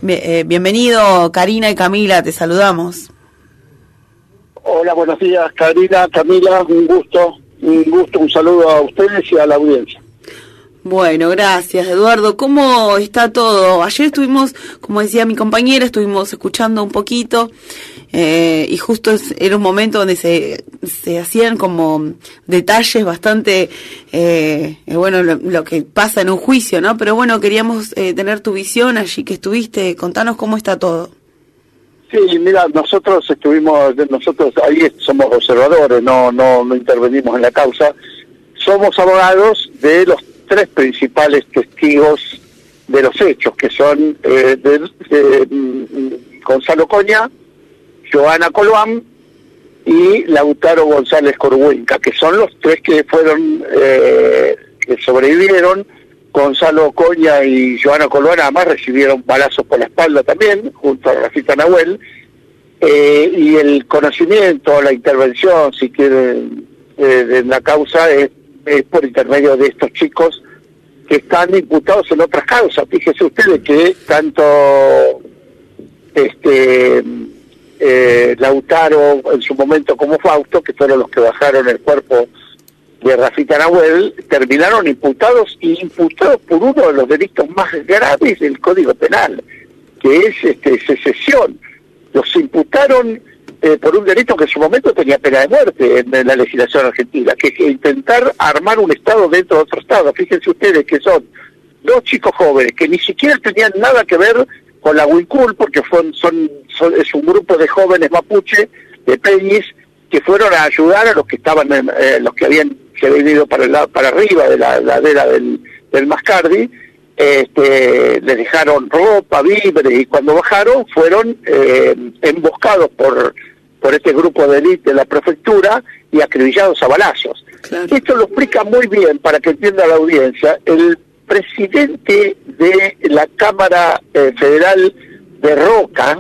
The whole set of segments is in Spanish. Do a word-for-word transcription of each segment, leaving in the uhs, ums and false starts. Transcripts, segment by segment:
Eh, bienvenido, Karina y Camila, te saludamos. Hola, buenos días, Karina, Camila, un gusto, un gusto, un saludo a ustedes y a la audiencia. Bueno, gracias, Eduardo. ¿Cómo está todo? Ayer estuvimos, como decía mi compañera, estuvimos escuchando un poquito eh, y justo es, era un momento donde se, se hacían como detalles bastante, eh, eh, bueno, lo, lo que pasa en un juicio, ¿no? Pero bueno, queríamos eh, tener tu visión allí que estuviste. Contanos cómo está todo. Sí, mira, nosotros estuvimos, nosotros ahí somos observadores, no, no, no intervenimos en la causa. Somos abogados de los tres principales testigos de los hechos, que son eh, de, de, de Gonzalo Coña, Joana Coloán y Lautaro González Corhuenca, que son los tres que fueron, eh, que sobrevivieron. Gonzalo Coña y Joana Coloán además recibieron balazos por la espalda también, junto a Rafita Nahuel, eh, y el conocimiento, la intervención, si quieren, eh, de la causa es, es por intermedio de estos chicos que están imputados en otras causas. Fíjense ustedes que tanto este eh, Lautaro en su momento como Fausto, que fueron los que bajaron el cuerpo de Rafita Nahuel, terminaron imputados y imputados por uno de los delitos más graves del Código Penal, que es este, secesión. Los imputaron eh, por un delito que en su momento tenía pena de muerte en, en la legislación argentina, que es intentar armar un Estado dentro de otro Estado. Fíjense ustedes que son dos chicos jóvenes que ni siquiera tenían nada que ver con la Huicul, porque son, son, son, es un grupo de jóvenes mapuche, de peñis, que fueron a ayudar a los que estaban, en, eh, los que habían se habían ido para el lado, para arriba de la ladera del, del Mascardi, este, les dejaron ropa, víveres, y cuando bajaron fueron eh, emboscados por, por este grupo de élite de la prefectura y acribillados a balazos. Claro. Esto lo explica muy bien, para que entienda la audiencia, el presidente de la Cámara eh, Federal de Roca,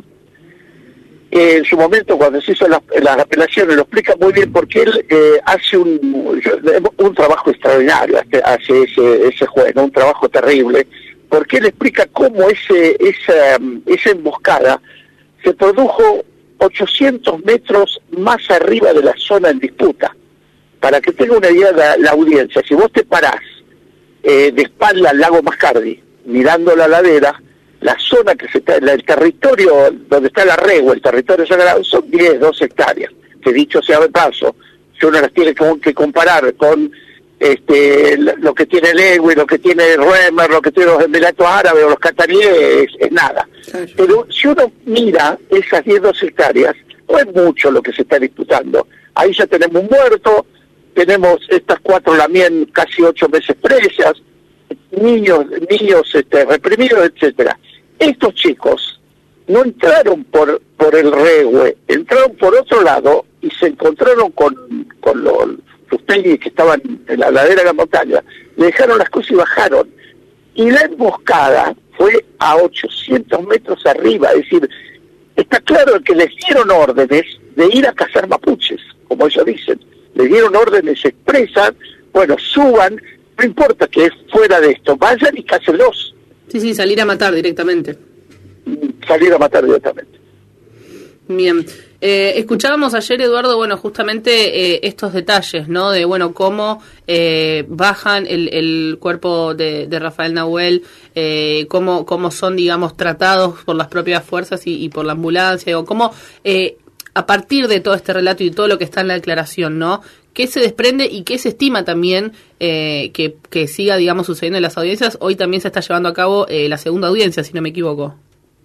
Eh, en su momento cuando se hizo las, las apelaciones, lo explica muy bien, porque él eh, hace un, un trabajo extraordinario, hace ese, ese juez, ¿no? Un trabajo terrible, porque él explica cómo ese, esa, esa emboscada se produjo ochocientos metros más arriba de la zona en disputa. Para que tenga una idea la, la audiencia, si vos te parás eh, de espalda al lago Mascardi, mirando la ladera, la zona que se está, el territorio donde está la Regua, el territorio sagrado, son diez, doce hectáreas, que dicho sea de paso, si uno las tiene que comparar con este lo que tiene Lewy, lo que tiene Ruemer, lo que tiene los Emiratos Árabes o los cataríes, es, es nada. Claro. Pero si uno mira esas diez, doce hectáreas, no es mucho lo que se está disputando. Ahí ya tenemos un muerto, tenemos estas cuatro lamien casi ocho meses presas, niños niños este, reprimidos, etcétera. Estos chicos no entraron por por el Regüe, entraron por otro lado y se encontraron con, con los, los peñis que estaban en la ladera de la montaña, le dejaron las cosas y bajaron. Y la emboscada fue a ochocientos metros arriba, es decir, está claro que les dieron órdenes de ir a cazar mapuches, como ellos dicen, les dieron órdenes expresas, bueno, suban, no importa que es fuera de esto, vayan y cácenlos. Sí, sí, salir a matar directamente. Salir a matar directamente. Bien. Eh, escuchábamos ayer, Eduardo, bueno, justamente eh, estos detalles, ¿no? De, bueno, cómo eh, bajan el, el cuerpo de, de Rafael Nahuel, eh, cómo, cómo son, digamos, tratados por las propias fuerzas y, y por la ambulancia, o cómo, eh, a partir de todo este relato y todo lo que está en la declaración, ¿no? ¿Qué se desprende y qué se estima también eh, que, que siga, digamos, sucediendo en las audiencias? Hoy también se está llevando a cabo eh, la segunda audiencia, si no me equivoco.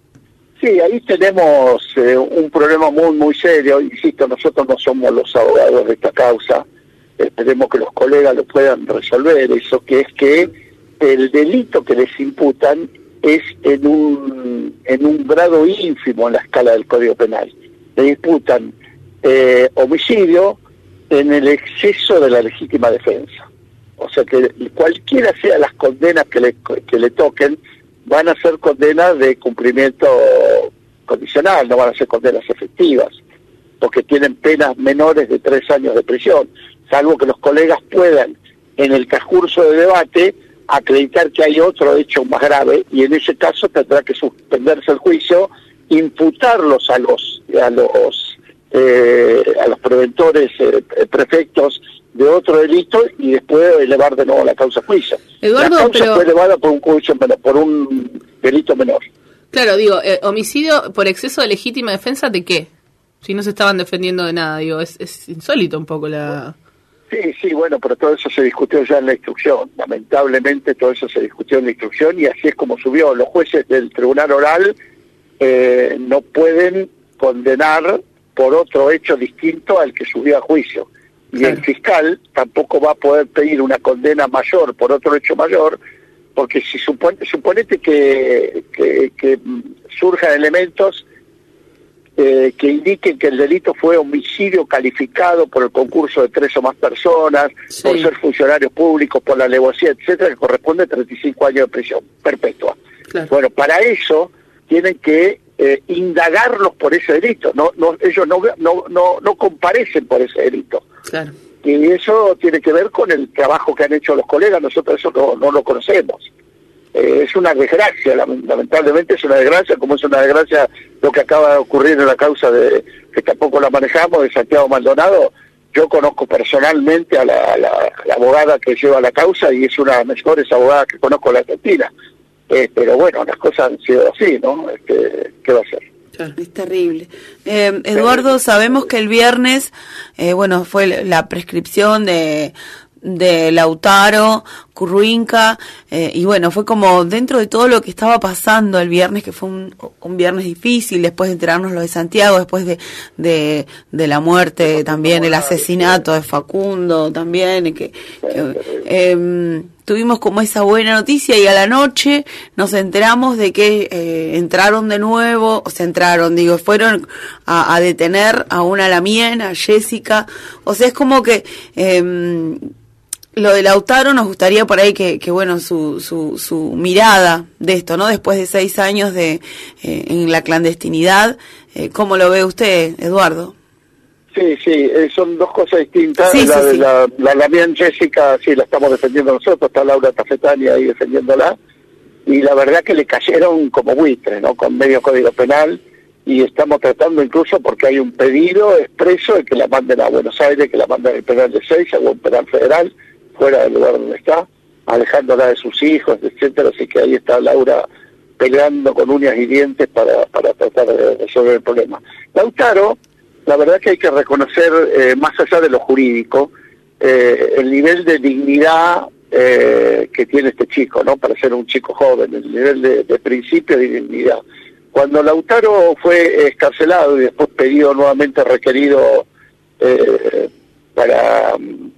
Sí, ahí tenemos eh, un problema muy, muy serio. Insisto, nosotros no somos los abogados de esta causa. Esperemos que los colegas lo puedan resolver. Eso que es que el delito que les imputan es en un, en un grado ínfimo en la escala del Código Penal. Le imputan eh, homicidio en el exceso de la legítima defensa. O sea que cualquiera sea las condenas que le, que le toquen, van a ser condenas de cumplimiento condicional, no van a ser condenas efectivas, porque tienen penas menores de tres años de prisión, salvo que los colegas puedan, en el transcurso del debate, acreditar que hay otro hecho más grave, y en ese caso tendrá que suspenderse el juicio, imputarlos a los a los eh, a los preventores eh, prefectos de otro delito y después elevar de nuevo la causa a juicio. Eduardo, la causa pero... fue elevada por un juicio menor, por un delito menor. Claro, digo, eh, homicidio por exceso de legítima defensa, ¿de qué? Si no se estaban defendiendo de nada, digo, es, es insólito un poco la... Sí, sí, bueno, pero todo eso se discutió ya en la instrucción. Lamentablemente todo eso se discutió en la instrucción y así es como subió. Los jueces del tribunal oral eh, no pueden condenar por otro hecho distinto al que subió a juicio. Y claro, el fiscal tampoco va a poder pedir una condena mayor por otro hecho mayor, porque si supone, suponete que, que, que surjan elementos eh, que indiquen que el delito fue homicidio calificado por el concurso de tres o más personas, sí, por ser funcionarios públicos, por la alevosía, etcétera, que corresponde a treinta y cinco años de prisión perpetua. Claro. Bueno, para eso tienen que eh, indagarlos por ese delito. No, no, ellos no, no, no, no comparecen por ese delito. Claro. Y eso tiene que ver con el trabajo que han hecho los colegas. Nosotros eso no, no lo conocemos. Eh, es una desgracia, lamentablemente es una desgracia, como es una desgracia lo que acaba de ocurrir en la causa de que tampoco la manejamos, de Santiago Maldonado. Yo conozco personalmente a la, a la, a la abogada que lleva la causa y es una de las mejores abogadas que conozco en la Argentina. Eh, pero bueno, las cosas han sido así, ¿no? Este, ¿qué va a ser? Es terrible. Eh, Eduardo, sabemos que el viernes, eh, bueno, fue la prescripción de, de Lautaro, Curruinca, eh, y bueno, fue como dentro de todo lo que estaba pasando el viernes, que fue un, un viernes difícil, después de enterarnos lo de Santiago, después de, de, de la muerte también, el asesinato de Facundo también, que, que eh, tuvimos como esa buena noticia y a la noche nos enteramos de que eh, entraron de nuevo, o sea, entraron, digo, fueron a, a detener a una Lamien, a Jessica, o sea, es como que eh, lo de Lautaro nos gustaría por ahí que, que bueno, su, su, su mirada de esto, ¿no? Después de seis años de eh, en la clandestinidad, eh, ¿cómo lo ve usted, Eduardo? Sí, sí, eh, son dos cosas distintas. Sí, la sí, de sí. la, la Lamien Jessica, sí, la estamos defendiendo nosotros, está Laura Tafetani ahí defendiéndola, y la verdad que le cayeron como buitres, ¿no? Con medio código penal, y estamos tratando incluso porque hay un pedido expreso de que la manden a Buenos Aires, que la manden al penal de Seiza o un penal federal, fuera del lugar donde está, alejándola de sus hijos, etcétera, así que ahí está Laura peleando con uñas y dientes para, para tratar de resolver el problema. Lautaro, la verdad que hay que reconocer, eh, más allá de lo jurídico, eh, el nivel de dignidad eh, que tiene este chico, ¿no? Para ser un chico joven, el nivel de, de principio y dignidad. Cuando Lautaro fue excarcelado y después pedido nuevamente requerido eh, para...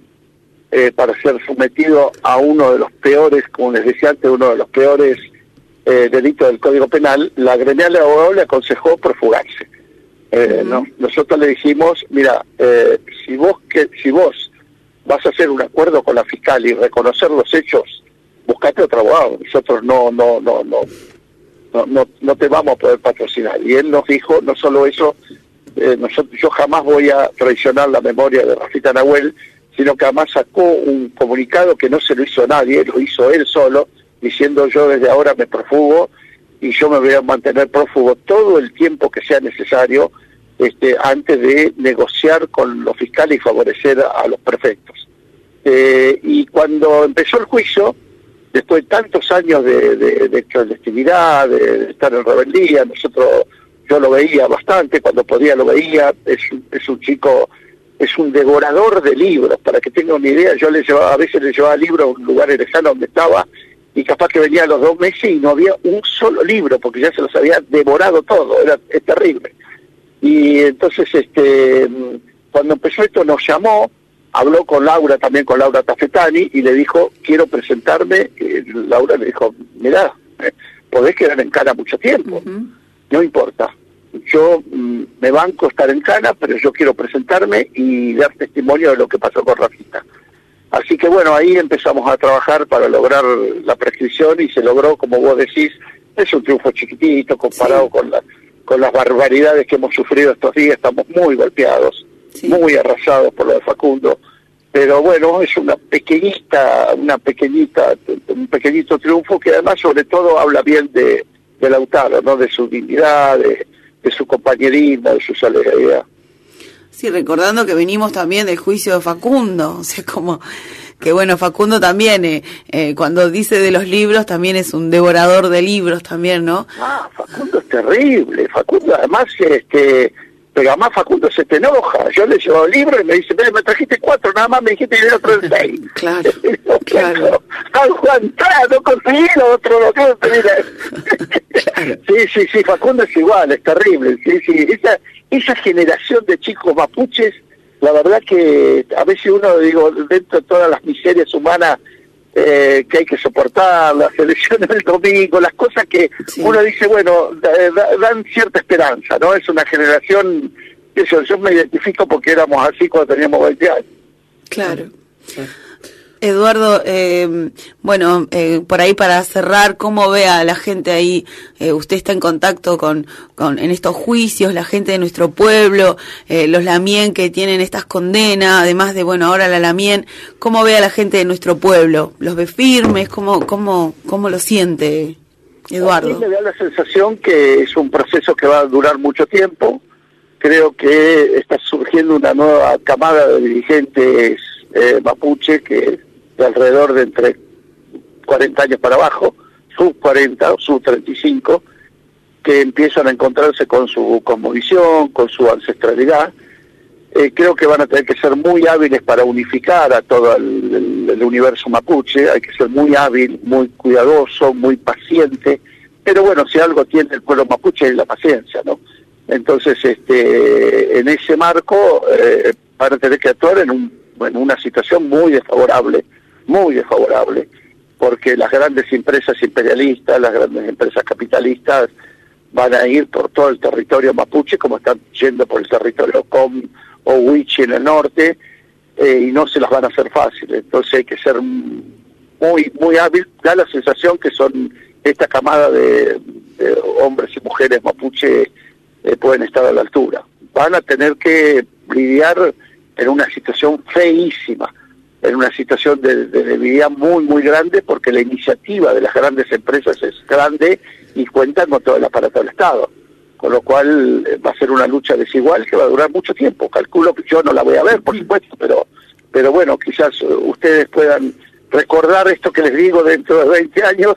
Eh, para ser sometido a uno de los peores, como les decía antes, uno de los peores eh, delitos del Código Penal, la gremial de abogados le aconsejó profugarse. Eh, uh-huh. no, nosotros le dijimos, mira, eh, si vos que si vos vas a hacer un acuerdo con la fiscal y reconocer los hechos, buscate otro abogado. Nosotros no no no no no no, no te vamos a poder patrocinar. Y él nos dijo, no solo eso, eh, nosotros yo jamás voy a traicionar la memoria de Rafita Nahuel, sino que además sacó un comunicado que no se lo hizo nadie, lo hizo él solo, diciendo yo desde ahora me profugo y yo me voy a mantener prófugo todo el tiempo que sea necesario este, antes de negociar con los fiscales y favorecer a, a los prefectos. Eh, y cuando empezó el juicio, después de tantos años de, de, de clandestinidad, de, de estar en rebeldía, nosotros yo lo veía bastante, cuando podía lo veía, es, es un chico... es un devorador de libros, para que tengan una idea. Yo le llevaba, a veces le llevaba libros a un lugar lejano donde estaba, y capaz que venía a los dos meses y no había un solo libro, porque ya se los había devorado todo, era es terrible. Y entonces, este cuando empezó esto nos llamó, habló con Laura, también con Laura Tafetani, y le dijo, quiero presentarme. Y Laura le dijo, mirá, eh, podés quedar en cana mucho tiempo, uh-huh. no importa. Yo mm, me banco estar en cana, pero yo quiero presentarme y dar testimonio de lo que pasó con Rafita. Así que bueno, ahí empezamos a trabajar para lograr la prescripción y se logró, como vos decís, es un triunfo chiquitito comparado sí. con la, con las barbaridades que hemos sufrido estos días. Estamos muy golpeados, sí. muy arrasados por lo de Facundo. pero bueno, es una pequeñita, una pequeñita, un pequeñito triunfo que además sobre todo habla bien de, de Lautaro, ¿no? De su dignidad, de, de su compañerismo, de su solidaridad. Sí, recordando que venimos también del juicio de Facundo, o sea, como que bueno, Facundo también, eh, eh, cuando dice de los libros, también es un devorador de libros también, ¿no? Ah, Facundo es terrible, Facundo además, este, pero además Facundo se te enoja, yo le llevo libros y me dice, me trajiste cuatro, nada más me dijiste que era otro de seis. Claro, claro. Aguantá, no conseguí lo otro, lo que claro. Sí, sí, sí, Facundo es igual, es terrible, sí, sí, esa, esa generación de chicos mapuches, la verdad que a veces uno, digo, dentro de todas las miserias humanas eh, que hay que soportar, las elecciones del domingo, las cosas que sí. Uno dice, bueno, da, da, dan cierta esperanza, ¿no? Es una generación, eso, yo me identifico porque éramos así cuando teníamos veinte años. Claro. Sí. Eduardo, eh, bueno, eh, por ahí para cerrar, ¿cómo ve a la gente ahí? Eh, usted está en contacto con, con, en estos juicios, la gente de nuestro pueblo, eh, los Lamien que tienen estas condenas, además de, bueno, ahora la Lamien, ¿cómo ve a la gente de nuestro pueblo? ¿Los ve firmes? ¿Cómo, cómo, cómo lo siente, Eduardo? A mí me da la sensación que es un proceso que va a durar mucho tiempo. Creo que está surgiendo una nueva camada de dirigentes eh, mapuche que de alrededor de entre cuarenta años para abajo, sub cuarenta o sub treinta y cinco, que empiezan a encontrarse con su cosmovisión, con su ancestralidad. Eh, creo que van a tener que ser muy hábiles para unificar a todo el, el, el universo mapuche, hay que ser muy hábil, muy cuidadoso, muy paciente, pero bueno, si algo tiene el pueblo mapuche es la paciencia, ¿no? Entonces, este, en ese marco eh, van a tener que actuar en, un, en una situación muy desfavorable, muy desfavorable, porque las grandes empresas imperialistas, las grandes empresas capitalistas van a ir por todo el territorio mapuche, como están yendo por el territorio Com o Huichi en el norte, eh, y no se las van a hacer fáciles. Entonces hay que ser muy, muy hábil. Da la sensación que son esta camada de, de hombres y mujeres mapuche eh, pueden estar a la altura. Van a tener que lidiar en una situación feísima, en una situación de, de debilidad muy, muy grande, porque la iniciativa de las grandes empresas es grande y cuentan con todo el aparato del Estado. Con lo cual eh, va a ser una lucha desigual que va a durar mucho tiempo. Calculo que yo no la voy a ver, por supuesto, pero pero bueno, quizás uh, ustedes puedan recordar esto que les digo dentro de veinte años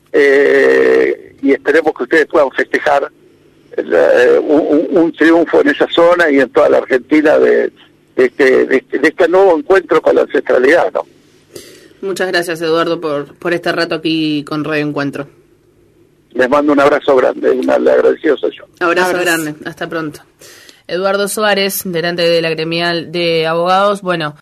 eh, y esperemos que ustedes puedan festejar uh, un, un triunfo en esa zona y en toda la Argentina de De este, de, este, de este nuevo encuentro con la ancestralidad, ¿no? Muchas gracias, Eduardo, por, por este rato aquí con Radio Encuentro. Les mando un abrazo grande, un agradecido soy yo. Abrazo, abrazo grande, hasta pronto. Eduardo Suárez, delante de la gremial de abogados, bueno...